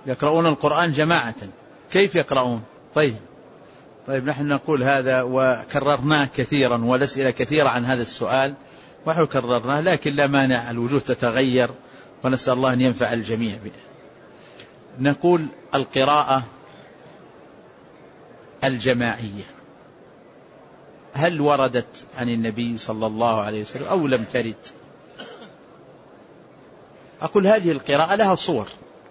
يقرؤون القرآن جماعة. كيف يقرؤون؟ طيب نحن نقول هذا وكررناه كثيرا، والأسئلة كثيرة عن هذا السؤال ونحن كررناه، لكن لا مانع، الوجوه تتغير ونسأل الله أن ينفع الجميع به. نقول القراءة الجماعية هل وردت عن النبي صلى الله عليه وسلم أو لم ترد؟ أقول هذه القراءة لها صور،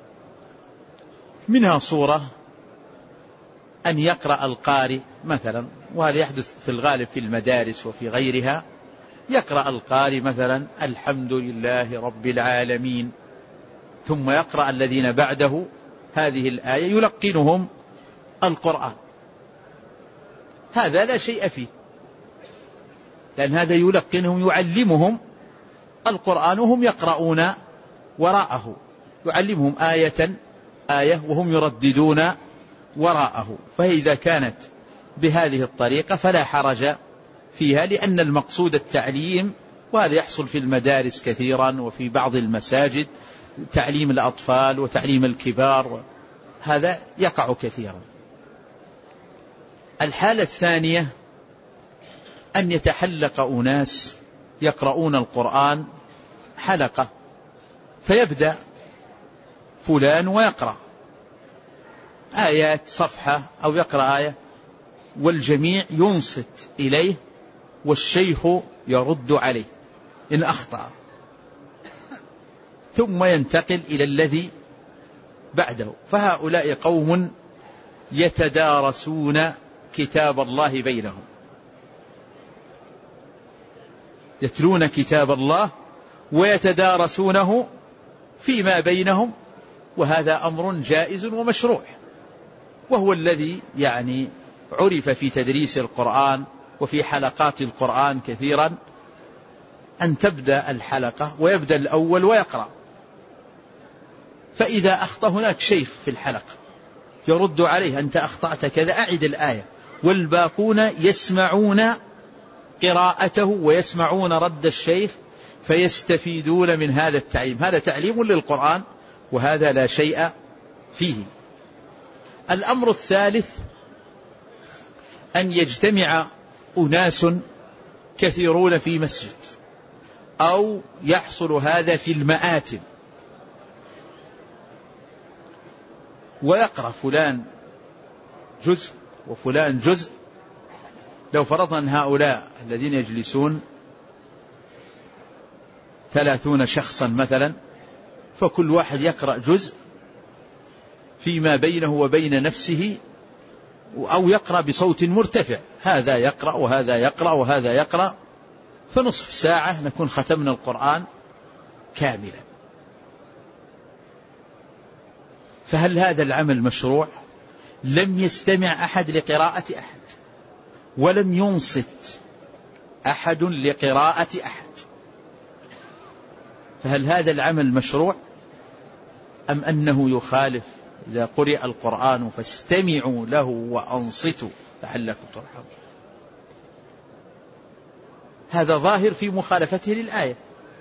منها صورة أن يقرأ القارئ مثلا، وهذا يحدث في الغالب في المدارس وفي غيرها، يقرأ القارئ مثلا الحمد لله رب العالمين، ثم يقرأ الذين بعده هذه الآية يلقنهم القرآن. هذا لا شيء فيه، لأن هذا يلقنهم يعلمهم القرآن وهم يقرؤون وراءه، يعلمهم آية وهم يرددون وراءه. فإذا كانت بهذه الطريقة فلا حرج فيها، لأن المقصود التعليم، وهذا يحصل في المدارس كثيرا وفي بعض المساجد، تعليم الأطفال وتعليم الكبار، هذا يقع كثيرا. الحالة الثانية أن يتحلق أناس يقرؤون القرآن حلقة، فيبدأ فلان ويقرأ آيات صفحة أو يقرأ آية، والجميع ينصت إليه والشيخ يرد عليه إن أخطأ، ثم ينتقل إلى الذي بعده. فهؤلاء قوم يتدارسون كتاب الله بينهم، يتلون كتاب الله ويتدارسونه فيما بينهم، وهذا أمر جائز ومشروع، وهو الذي يعني عرف في تدريس القرآن وفي حلقات القرآن كثيرا، أن تبدأ الحلقة ويبدأ الأول ويقرأ، فإذا أخطأ هناك شيخ في الحلقة يرد عليه، أنت أخطأت كذا أعد الآية، والباقون يسمعون قراءته ويسمعون رد الشيخ فيستفيدون من هذا التعليم. هذا تعليم للقرآن وهذا لا شيء فيه. الأمر الثالث أن يجتمع أناس كثيرون في مسجد، أو يحصل هذا في المآتم، ويقرأ فلان جزء وفلان جزء. لو فرضنا أن هؤلاء الذين يجلسون 30 شخصا مثلا، فكل واحد يقرأ جزء فيما بينه وبين نفسه، أو يقرأ بصوت مرتفع، هذا يقرأ وهذا يقرأ وهذا يقرأ، فنصف ساعة نكون ختمنا القرآن كاملا. فهل هذا العمل مشروع؟ لم يستمع أحد لقراءة أحد، ولم ينصت أحد لقراءة أحد، فهل هذا العمل مشروع أم أنه يخالف؟ إذا قرئ القرآن فاستمعوا له وأنصتوا لعلكم ترحمون، هذا ظاهر في مخالفته للآية،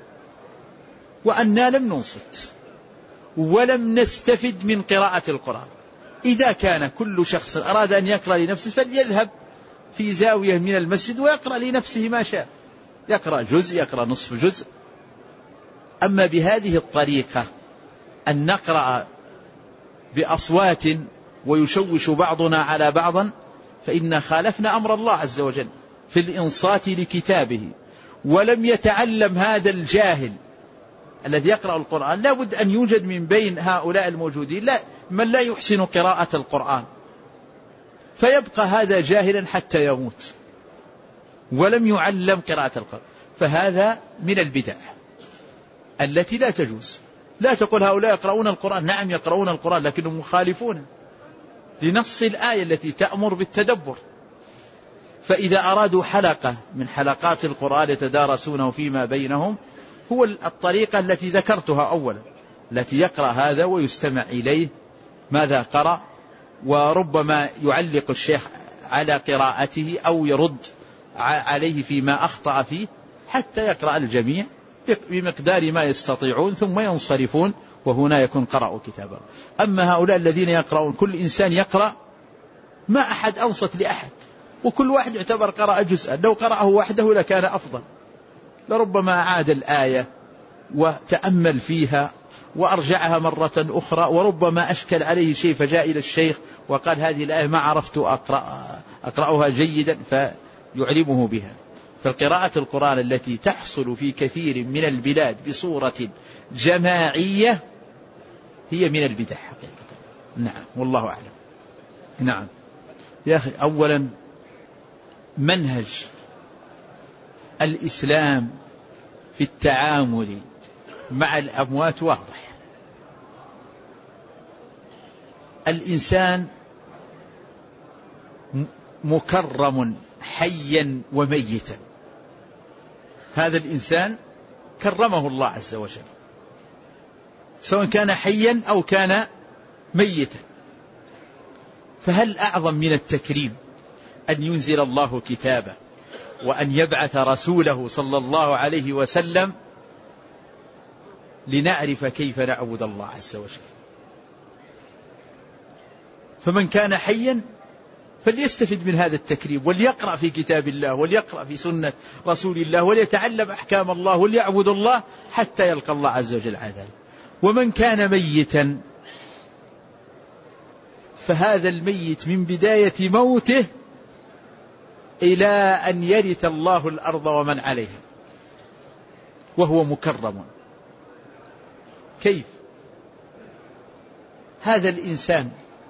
وأننا لم ننصت ولم نستفد من قراءة القرآن. إذا كان كل شخص أراد أن يقرأ لنفسه فليذهب في زاوية من المسجد ويقرأ لنفسه ما شاء، يقرأ جزء، يقرأ نصف جزء. أما بهذه الطريقة أن نقرأ بأصوات ويشوش بعضنا على بعضا، فإن خالفنا أمر الله عز وجل في الإنصات لكتابه. ولم يتعلم هذا الجاهل الذي يقرأ القرآن، لا بد أن يوجد من بين هؤلاء الموجودين من لا يحسن قراءة القرآن، فيبقى هذا جاهلا حتى يموت ولم يعلم قراءة القرآن. فهذا من البدع التي لا تجوز. لا تقول هؤلاء يقرؤون القرآن، نعم يقرؤون القرآن لكنهم مخالفون لنص الآية التي تأمر بالتدبر. فإذا أرادوا حلقة من حلقات القرآن يتدارسونه فيما بينهم، هو الطريقة التي ذكرتها أولا، التي يقرأ هذا ويستمع إليه ماذا قرأ، وربما يعلق الشيخ على قراءته أو يرد عليه فيما أخطأ فيه حتى يقرأ الجميع بمقدار ما يستطيعون ثم ينصرفون، وهنا يكون قرأوا كتابا. أما هؤلاء الذين يقرؤون كل إنسان يقرأ، ما أحد أنصت لأحد، وكل واحد يعتبر قرأ جزءا، لو قرأه وحده لكان أفضل، لربما أعاد الآية وتأمل فيها وأرجعها مرة أخرى، وربما أشكل عليه شيء فجاء إلى الشيخ وقال هذه الآية ما عرفت أقرأها جيدا فيعلمه بها. فالقراءة القرآن التي تحصل في كثير من البلاد بصورة جماعية هي من البدع حقيقة. نعم والله أعلم. نعم يا أخي، أولا منهج الإسلام في التعامل مع الأموات واضح. الإنسان مكرم حيا وميتا، هذا الإنسان كرمه الله عز وجل سواء كان حيا أو كان ميتا. فهل أعظم من التكريم أن ينزل الله كتابه وأن يبعث رسوله صلى الله عليه وسلم لنعرف كيف نعبد الله عز وجل؟ فمن كان حيا فليستفد من هذا التكريم، وليقرأ في كتاب الله، وليقرأ في سنة رسول الله، وليتعلم أحكام الله، وليعبد الله حتى يلقى الله عز وجل عذاب. ومن كان ميتا فهذا الميت من بداية موته إلى أن يرث الله الأرض ومن عليها وهو مكرم. كيف؟ هذا الإنسان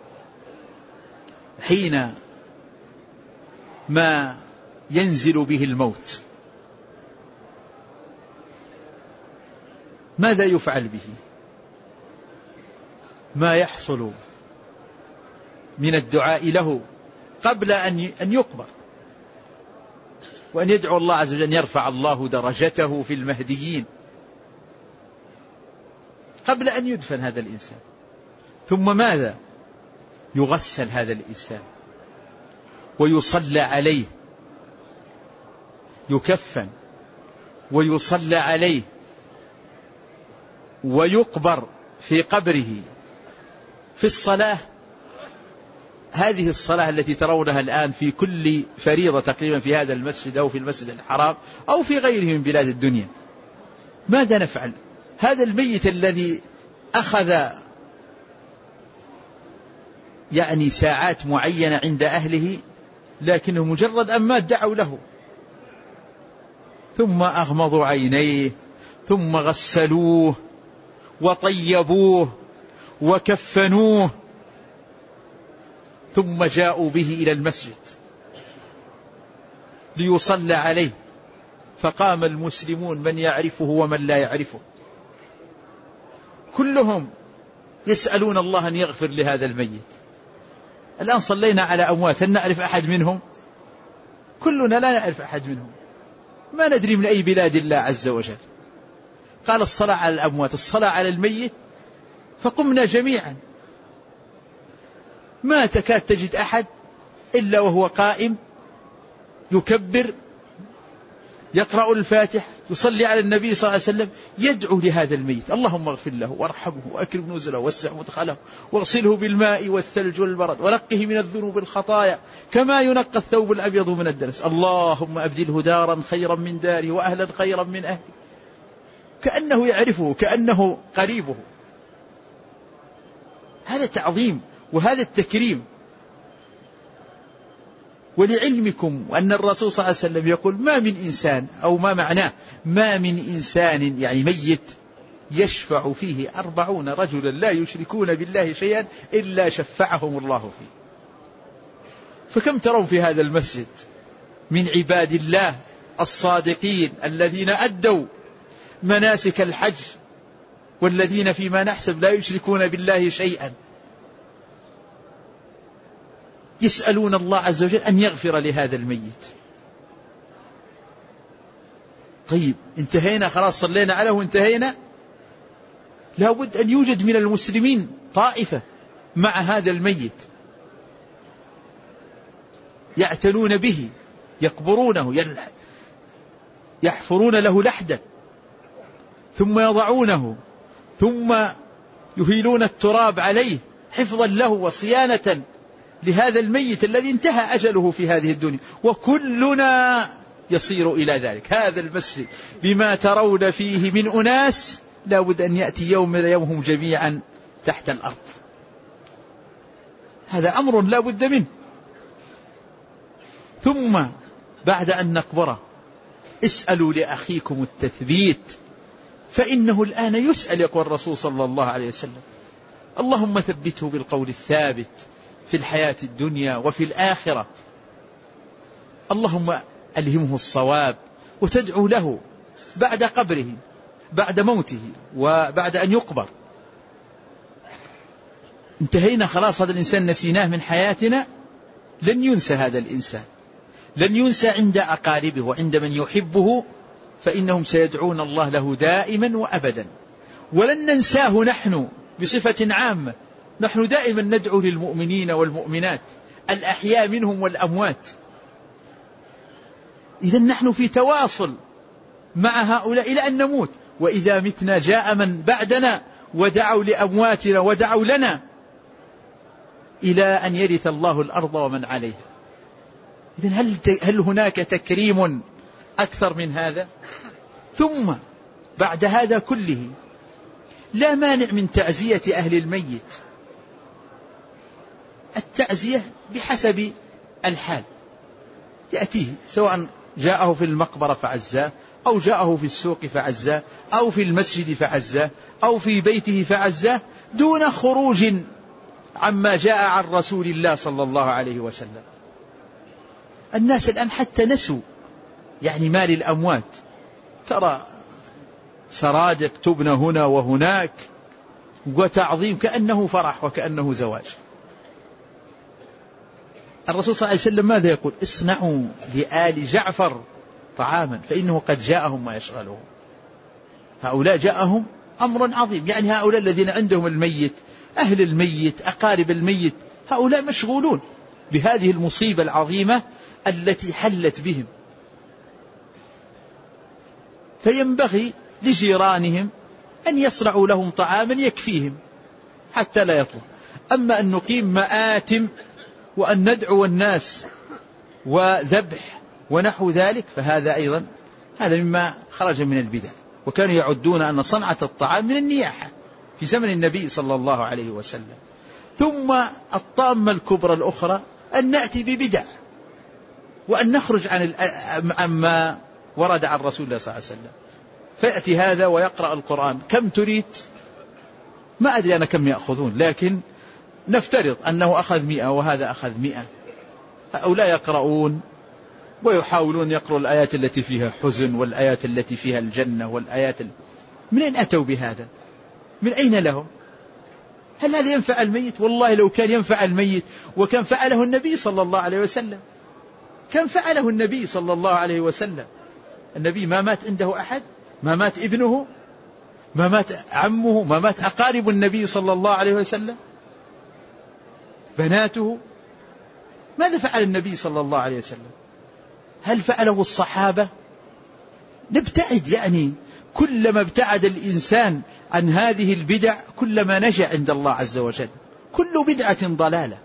حين ما ينزل به الموت ماذا يفعل به؟ ما يحصل من الدعاء له قبل أن يقبر، وأن يدعو الله عز وجل أن يرفع الله درجته في المهديين قبل أن يدفن هذا الإنسان. ثم ماذا؟ يغسل هذا الإنسان ويصلى عليه، يكفن ويصلى عليه ويقبر في قبره. في الصلاة، هذه الصلاة التي ترونها الآن في كل فريضة تقريبا في هذا المسجد أو في المسجد الحرام أو في غيره من بلاد الدنيا، ماذا نفعل؟ هذا الميت الذي أخذ يعني ساعات معينة عند أهله، لكنه مجرد أن مات دعوا له، ثم أغمضوا عينيه، ثم غسلوه وطيبوه وكفنوه، ثم جاءوا به إلى المسجد ليصلى عليه، فقام المسلمون من يعرفه ومن لا يعرفه كلهم يسألون الله أن يغفر لهذا الميت. الآن صلينا على أموات، هل نعرف أحد منهم؟ كلنا لا نعرف أحد منهم، ما ندري من أي بلاد الله عز وجل. قال الصلاة على الأموات، الصلاة على الميت، فقمنا جميعا، ما تكاد تجد أحد إلا وهو قائم يكبر، يقرأ الفاتح، يصلي على النبي صلى الله عليه وسلم، يدعو لهذا الميت: اللهم اغفر له وارحمه وأكرم نزله ووسع مدخله واغسله بالماء والثلج والبرد ونقه من الذنوب والخطايا كما ينقى الثوب الأبيض من الدنس، اللهم أبدله دارا خيرا من داره وأهلا خيرا من أهله. كأنه يعرفه، كأنه قريبه. هذا تعظيم وهذا التكريم. ولعلمكم أن الرسول صلى الله عليه وسلم يقول: ما من إنسان، أو ما معناه، ما من إنسان يعني ميت يشفع فيه 40 رجلا لا يشركون بالله شيئا إلا شفعهم الله فيه. فكم ترون في هذا المسجد من عباد الله الصادقين الذين أدوا مناسك الحج، والذين فيما نحسب لا يشركون بالله شيئا، يسألون الله عز وجل أن يغفر لهذا الميت. طيب انتهينا خلاص، صلينا عليه وانتهينا؟ لابد أن يوجد من المسلمين طائفة مع هذا الميت يعتنون به، يقبرونه، يحفرون له لحدا، ثم يضعونه ثم يهيلون التراب عليه حفظا له وصيانة لهذا الميت الذي انتهى أجله في هذه الدنيا، وكلنا يصير إلى ذلك. هذا المسجد بما ترون فيه من أناس لا بد أن يأتي يوم هم جميعا تحت الأرض. هذا أمر لا بد منه. ثم بعد أن نقبره اسألوا لأخيكم التثبيت فإنه الآن يسأل، يقول الرسول صلى الله عليه وسلم: اللهم ثبته بالقول الثابت في الحياة الدنيا وفي الآخرة. اللهم ألهمه الصواب. وتدعو له بعد قبره، بعد موته، وبعد أن يقبر. انتهينا خلاص، هذا الإنسان نسيناه من حياتنا. لن ينسى هذا الإنسان، لن ينسى عند أقاربه وعند من يحبه، فإنهم سيدعون الله له دائما وأبدا. ولن ننساه نحن بصفة عامة. نحن دائما ندعو للمؤمنين والمؤمنات الأحياء منهم والأموات. إذن نحن في تواصل مع هؤلاء إلى أن نموت. وإذا متنا جاء من بعدنا ودعوا لأمواتنا ودعوا لنا إلى أن يرث الله الأرض ومن عليها. إذن هل هناك تكريم أكثر من هذا؟ ثم بعد هذا كله لا مانع من تعزية أهل الميت. التعزية بحسب الحال يأتيه، سواء جاءه في المقبرة فعزاه، أو جاءه في السوق فعزاه، أو في المسجد فعزاه، أو في بيته فعزاه، دون خروج عما جاء عن رسول الله صلى الله عليه وسلم. الناس الآن حتى نسوا يعني مال الأموات. ترى سرادق تبنى هنا وهناك وتعظيم كأنه فرح وكأنه زواج. الرسول صلى الله عليه وسلم ماذا يقول؟ اصنعوا لآل جعفر طعاما فإنه قد جاءهم ما يشغلهم. هؤلاء جاءهم أمر عظيم، يعني هؤلاء الذين عندهم الميت، أهل الميت، أقارب الميت، هؤلاء مشغولون بهذه المصيبة العظيمة التي حلت بهم. فينبغي لجيرانهم أن يصنعوا لهم طعاما يكفيهم حتى لا يطلب. أما أن نقيم مآتم وأن ندعو الناس وذبح ونحو ذلك فهذا أيضا هذا مما خرج من البدع. وكانوا يعدون أن صنعة الطعام من النياحة في زمن النبي صلى الله عليه وسلم. ثم الطامة الكبرى الأخرى أن نأتي ببدع وأن نخرج عما ورد عن رسول الله صلى الله عليه وسلم. فيأتي هذا ويقرأ القرآن، كم تريد؟ ما أدري أنا كم يأخذون، لكن نفترض أنه أخذ 100 وهذا أخذ 100. هؤلاء يقرؤون ويحاولون يقرأوا الآيات التي فيها حزن والآيات التي فيها الجنة والآيات من أين أتوا بهذا؟ من أين لهم؟ هل هذا ينفع الميت؟ والله لو كان ينفع الميت وكان فعله النبي صلى الله عليه وسلم، كان فعله النبي صلى الله عليه وسلم. النبي ما مات عنده أحد، ما مات ابنه، ما مات عمه، ما مات أقارب النبي صلى الله عليه وسلم، بناته. ماذا فعل النبي صلى الله عليه وسلم؟ هل فعله الصحابة؟ نبتعد، يعني كلما ابتعد الإنسان عن هذه البدع كلما نجا عند الله عز وجل. كل بدعة ضلالة.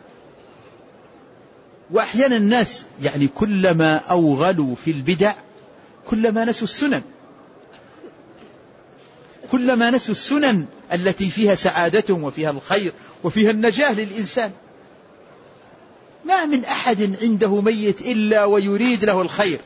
وأحيانا الناس يعني كلما أوغلوا في البدع كلما نسوا السنن، كلما نسوا السنن التي فيها سعادتهم وفيها الخير وفيها النجاة للإنسان. ما من أحد عنده ميت إلا ويريد له الخير،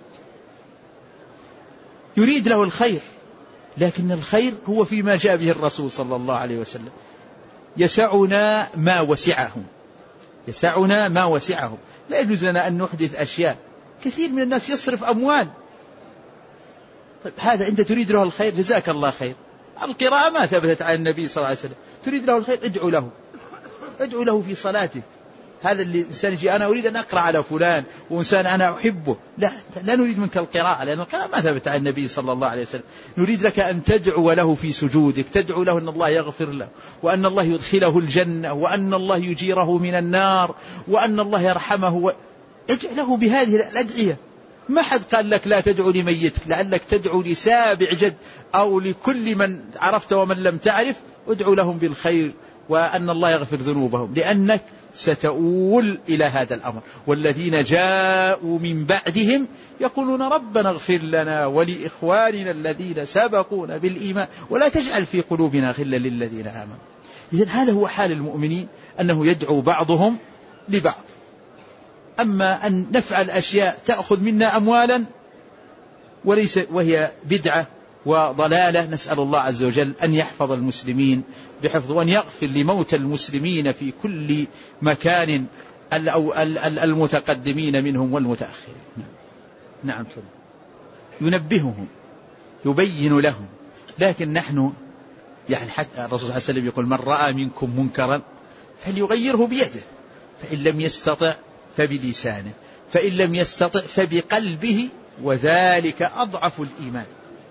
يريد له الخير، لكن الخير هو فيما جاء به الرسول صلى الله عليه وسلم. يسعنا ما وسعهم، يسعنا ما وسعهم. لا يجوز لنا أن نحدث أشياء. كثير من الناس يصرف أموال. طيب هذا أنت تريد له الخير، جزاك الله خير. القراءة ما ثبتت عن النبي صلى الله عليه وسلم. تريد له الخير، ادعو له، ادعو له في صلاته. هذا اللي إنسان يجي أنا أريد أن أقرأ على فلان وإنسان أنا أحبه، لا نريد منك القراءة، لأن القراءة ما ثبت عن النبي صلى الله عليه وسلم. نريد لك أن تدعو له في سجودك، تدعو له أن الله يغفر له، وأن الله يدخله الجنة، وأن الله يجيره من النار، وأن الله يرحمه ادعو له بهذه الأدعية. ما حد قال لك لا تدعو لميتك، لعلك تدعو لسابع جد أو لكل من عرفت ومن لم تعرف، ادعو لهم بالخير وأن الله يغفر ذنوبهم، لأنك ستؤول إلى هذا الأمر. والذين جاءوا من بعدهم يقولون ربنا اغفر لنا ولإخواننا الذين سبقونا بالإيمان ولا تجعل في قلوبنا غلا للذين آمنوا. إذن هذا هو حال المؤمنين، أنه يدعو بعضهم لبعض. أما أن نفعل أشياء تأخذ منا أموالا وهي بدعة وضلالة، نسأل الله عز وجل أن يحفظ المسلمين بحفظه، وأن يغفر لموتى المسلمين في كل مكان، المتقدمين منهم والمتأخرين. نعم، ينبههم يبين لهم. لكن نحن يعني حتى الرسول صلى الله عليه وسلم يقول من رأى منكم منكرا فليغيره بيده، فإن لم يستطع فبلسانه، فإن لم يستطع فبقلبه، وذلك أضعف الإيمان.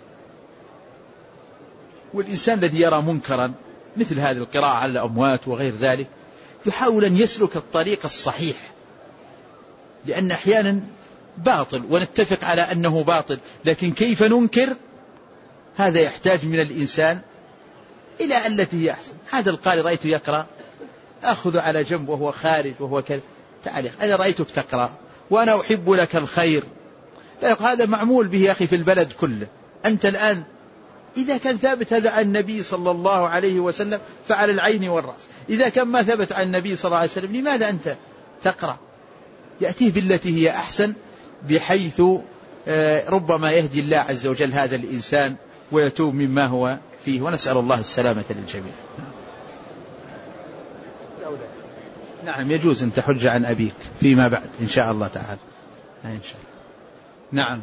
والإنسان الذي يرى منكرا مثل هذه القراءة على الأموات وغير ذلك يحاول أن يسلك الطريق الصحيح، لأن أحيانا باطل ونتفق على أنه باطل، لكن كيف ننكر هذا يحتاج من الإنسان إلى التي هي أحسن. هذا القارئ رأيته يقرأ، أخذ على جنب وهو خارج وهو كذا، تعال أنا رأيتك تقرأ وأنا أحب لك الخير، لا يقول هذا معمول به يا أخي في البلد كله. أنت الآن إذا كان ثابت هذا عن النبي صلى الله عليه وسلم فعلى العين والرأس، إذا كان ما ثبت عن النبي صلى الله عليه وسلم لماذا أنت تقرأ؟ يأتيه بالتي هي أحسن، بحيث ربما يهدي الله عز وجل هذا الإنسان ويتوب مما هو فيه، ونسأل الله السلامة للجميع. نعم، يجوز أن تحج عن أبيك فيما بعد إن شاء الله تعالى، إن شاء الله. نعم،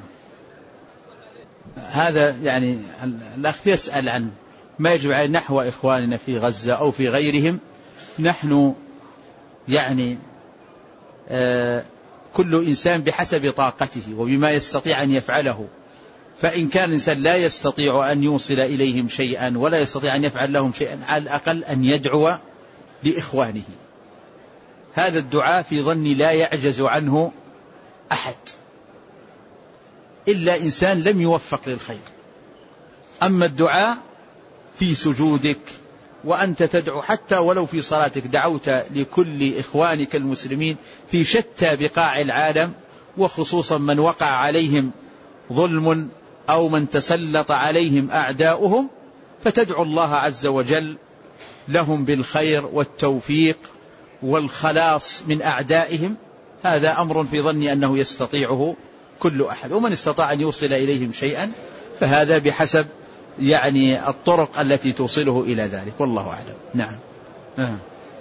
هذا يعني الأخ يسأل عن ما يجب على نحو إخواننا في غزة أو في غيرهم. نحن يعني كل إنسان بحسب طاقته وبما يستطيع أن يفعله، فإن كان الإنسان لا يستطيع أن يوصل إليهم شيئا ولا يستطيع أن يفعل لهم شيئا، على الأقل أن يدعو لإخوانه. هذا الدعاء في ظني لا يعجز عنه أحد إلا إنسان لم يوفق للخير. أما الدعاء في سجودك وأنت تدعو، حتى ولو في صلاتك دعوت لكل إخوانك المسلمين في شتى بقاع العالم، وخصوصا من وقع عليهم ظلم أو من تسلط عليهم أعداؤهم، فتدعو الله عز وجل لهم بالخير والتوفيق والخلاص من أعدائهم. هذا أمر في ظني أنه يستطيعه كل أحد، ومن استطاع أن يوصل إليهم شيئا فهذا بحسب يعني الطرق التي توصله إلى ذلك، والله أعلم. نعم.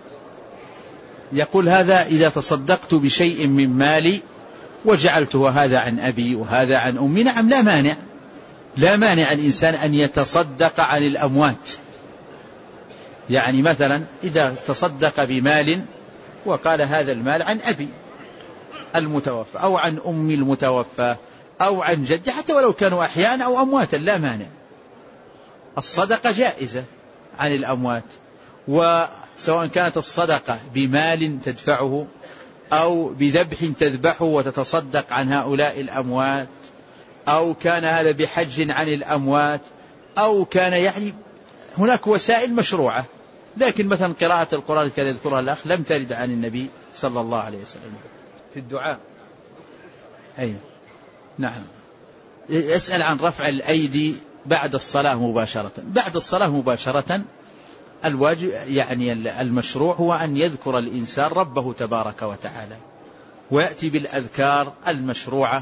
يقول هذا إذا تصدقت بشيء من مالي وجعلته هذا عن أبي وهذا عن أمي، نعم، لا مانع الإنسان أن يتصدق عن الأموات. يعني مثلا إذا تصدق بمال وقال هذا المال عن أبي المتوفى أو عن أمي المتوفى أو عن جدي، حتى ولو كانوا أحياء أو أمواتا لا مانع، الصدقة جائزة عن الأموات. وسواء كانت الصدقة بمال تدفعه أو بذبح تذبحه وتتصدق عن هؤلاء الأموات، أو كان هذا بحج عن الأموات، أو كان يعني هناك وسائل مشروعة. لكن مثلا قراءة القرآن كان يذكرها الأخ لم ترد عن النبي صلى الله عليه وسلم في الدعاء. أيوة. نعم. يسأل عن رفع الأيدي بعد الصلاة مباشرة. بعد الصلاة مباشرة الواجب يعني المشروع هو أن يذكر الإنسان ربه تبارك وتعالى ويأتي بالأذكار المشروعة،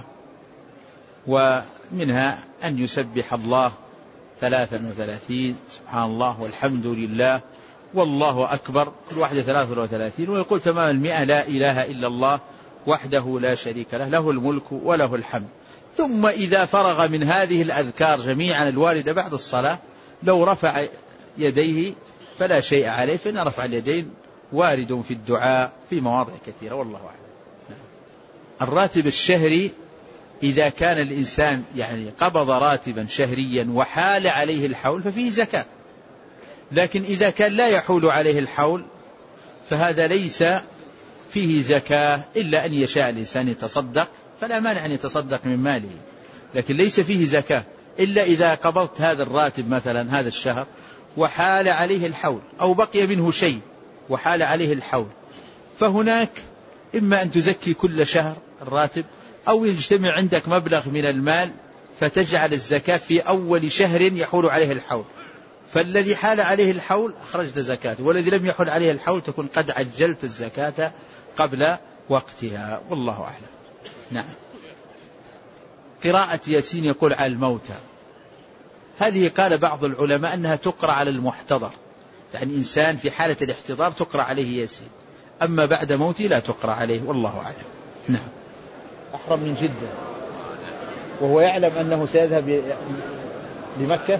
ومنها أن يسبح الله 33 سبحان الله والحمد لله والله أكبر كل واحدة 33، ويقول تمام 100 لا إله إلا الله وحده لا شريك له له الملك وله الحمد. ثم إذا فرغ من هذه الأذكار جميعا الواردة بعد الصلاة لو رفع يديه فلا شيء عليه، فإن رفع اليدين وارد في الدعاء في مواضع كثيرة، والله أعلم. الراتب الشهري إذا كان الإنسان يعني قبض راتبا شهريا وحال عليه الحول ففيه زكاة، لكن إذا كان لا يحول عليه الحول فهذا ليس فيه زكاة إلا أن يشاء الإنسان يتصدق فلا مانع أن يتصدق من ماله، لكن ليس فيه زكاة إلا إذا قبضت هذا الراتب مثلا هذا الشهر وحال عليه الحول أو بقي منه شيء وحال عليه الحول، فهناك إما أن تزكي كل شهر الراتب أو يجتمع عندك مبلغ من المال فتجعل الزكاة في أول شهر يحول عليه الحول، فالذي حال عليه الحول أخرجت زكاته، والذي لم يحل عليه الحول تكون قد عجلت الزكاة قبل وقتها، والله أعلم. نعم. قراءة ياسين يقول على الموتى، هذه قال بعض العلماء أنها تقرأ على المحتضر، يعني إنسان في حالة الاحتضار تقرأ عليه ياسين، أما بعد موته لا تقرأ عليه، والله أعلم. نعم. أحرم من جدة وهو يعلم أنه سيذهب لمكة،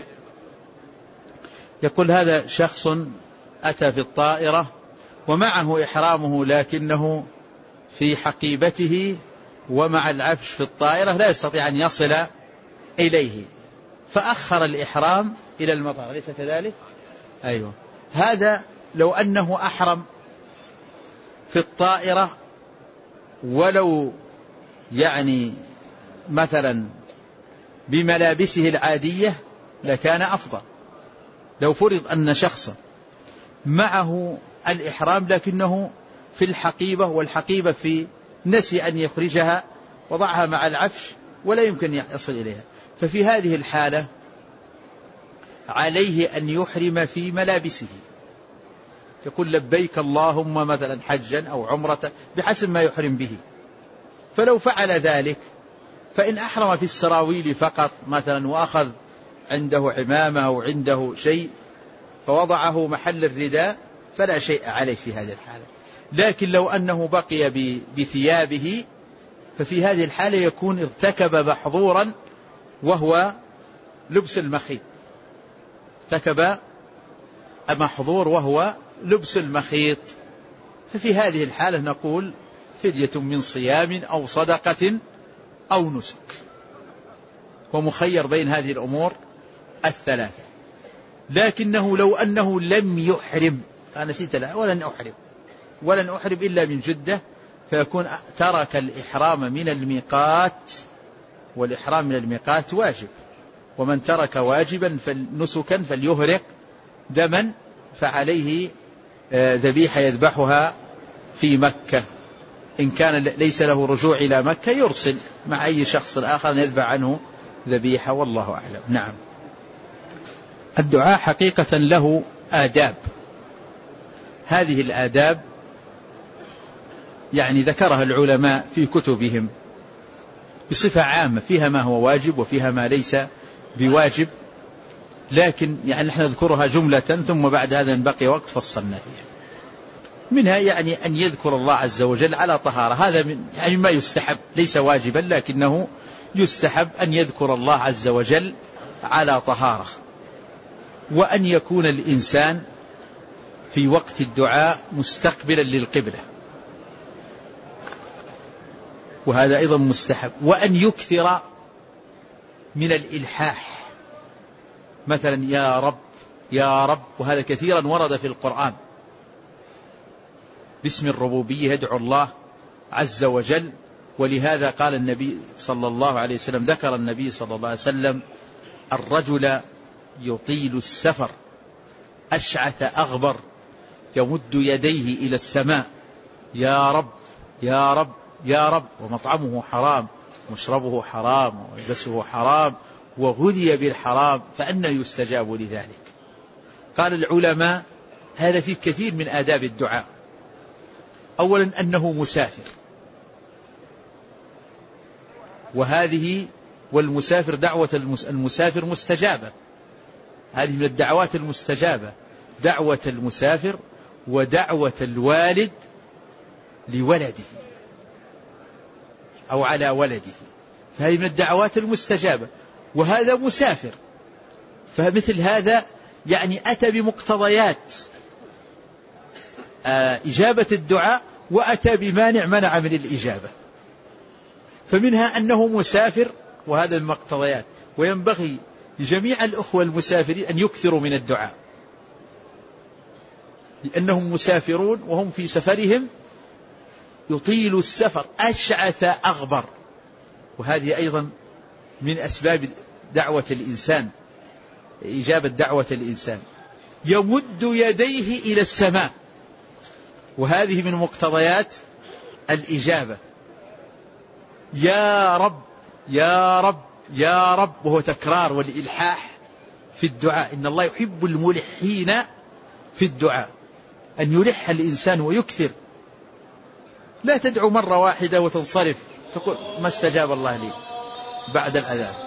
يقول هذا شخص أتى في الطائرة ومعه إحرامه لكنه في حقيبته ومع العفش في الطائرة لا يستطيع أن يصل إليه فأخر الإحرام إلى المطار، ليس كذلك؟ أيوة. هذا لو أنه أحرم في الطائرة ولو يعني مثلا بملابسه العادية لكان أفضل. لو فرض أن شخصا معه الإحرام لكنه في الحقيبة والحقيبة في نسي أن يخرجها وضعها مع العفش ولا يمكن يصل إليها، ففي هذه الحالة عليه أن يحرم في ملابسه، يقول لبيك اللهم مثلا حجا أو عمرة بحسب ما يحرم به. فلو فعل ذلك فإن أحرم في السراويل فقط مثلا وأخذ عنده عمامة أو عنده شيء فوضعه محل الرداء فلا شيء عليه في هذه الحالة. لكن لو أنه بقي بثيابه ففي هذه الحالة يكون ارتكب محظورا وهو لبس المخيط، ارتكب محظور وهو لبس المخيط، ففي هذه الحالة نقول فدية من صيام أو صدقة أو نسك، ومخير بين هذه الأمور الثلاثة. لكنه لو أنه لم يحرم، أنا نسيت ولن أحرم إلا من جدة، فيكون ترك الإحرام من الميقات، والإحرام من الميقات واجب، ومن ترك واجبا نسكا فليهرق دما فعليه ذبيحة يذبحها في مكة. إن كان ليس له رجوع إلى مكة يرسل مع أي شخص آخر أن يذبح عنه ذبيحة، والله أعلم. نعم. الدعاء حقيقة له آداب، هذه الآداب يعني ذكرها العلماء في كتبهم بصفة عامة، فيها ما هو واجب وفيها ما ليس بواجب، لكن يعني نحن نذكرها جملة ثم بعد هذا إن بقي وقت فصلنا فيها. منها يعني أن يذكر الله عز وجل على طهارة، هذا من يعني ما يستحب، ليس واجبا لكنه يستحب أن يذكر الله عز وجل على طهارة، وأن يكون الإنسان في وقت الدعاء مستقبلا للقبلة، وهذا أيضا مستحب، وأن يكثر من الإلحاح، مثلا يا رب يا رب، وهذا كثيرا ورد في القرآن، باسم الربوبية يدعو الله عز وجل. ولهذا قال النبي صلى الله عليه وسلم، ذكر النبي صلى الله عليه وسلم الرجل يطيل السفر أشعث أغبر يمد يديه إلى السماء يا رب يا رب يا رب، ومطعمه حرام ومشربه حرام وملبسه حرام وغذي بالحرام فأنى يستجاب لذلك. قال العلماء هذا فيه كثير من آداب الدعاء. أولا أنه مسافر، وهذه والمسافر دعوة المسافر مستجابة، هذه من الدعوات المستجابة، دعوة المسافر ودعوة الوالد لولده أو على ولده، فهذه من الدعوات المستجابة، وهذا مسافر، فمثل هذا يعني أتى بمقتضيات إجابة الدعاء وأتى بمانع منع من الإجابة. فمنها أنه مسافر وهذا من المقتضيات، وينبغي لجميع الأخوة المسافرين أن يكثروا من الدعاء، لأنهم مسافرون وهم في سفرهم يطيل السفر أشعث أغبر، وهذه أيضا من أسباب دعوة الإنسان، إجابة دعوة الإنسان. يمد يديه إلى السماء، وهذه من مقتضيات الإجابة. يا رب يا رب يا رب، وهو تكرار والإلحاح في الدعاء. إن الله يحب الملحين في الدعاء، أن يلح الإنسان ويكثر. لا تدعو مرة واحدة وتنصرف تقول ما استجاب الله لي بعد الأذان.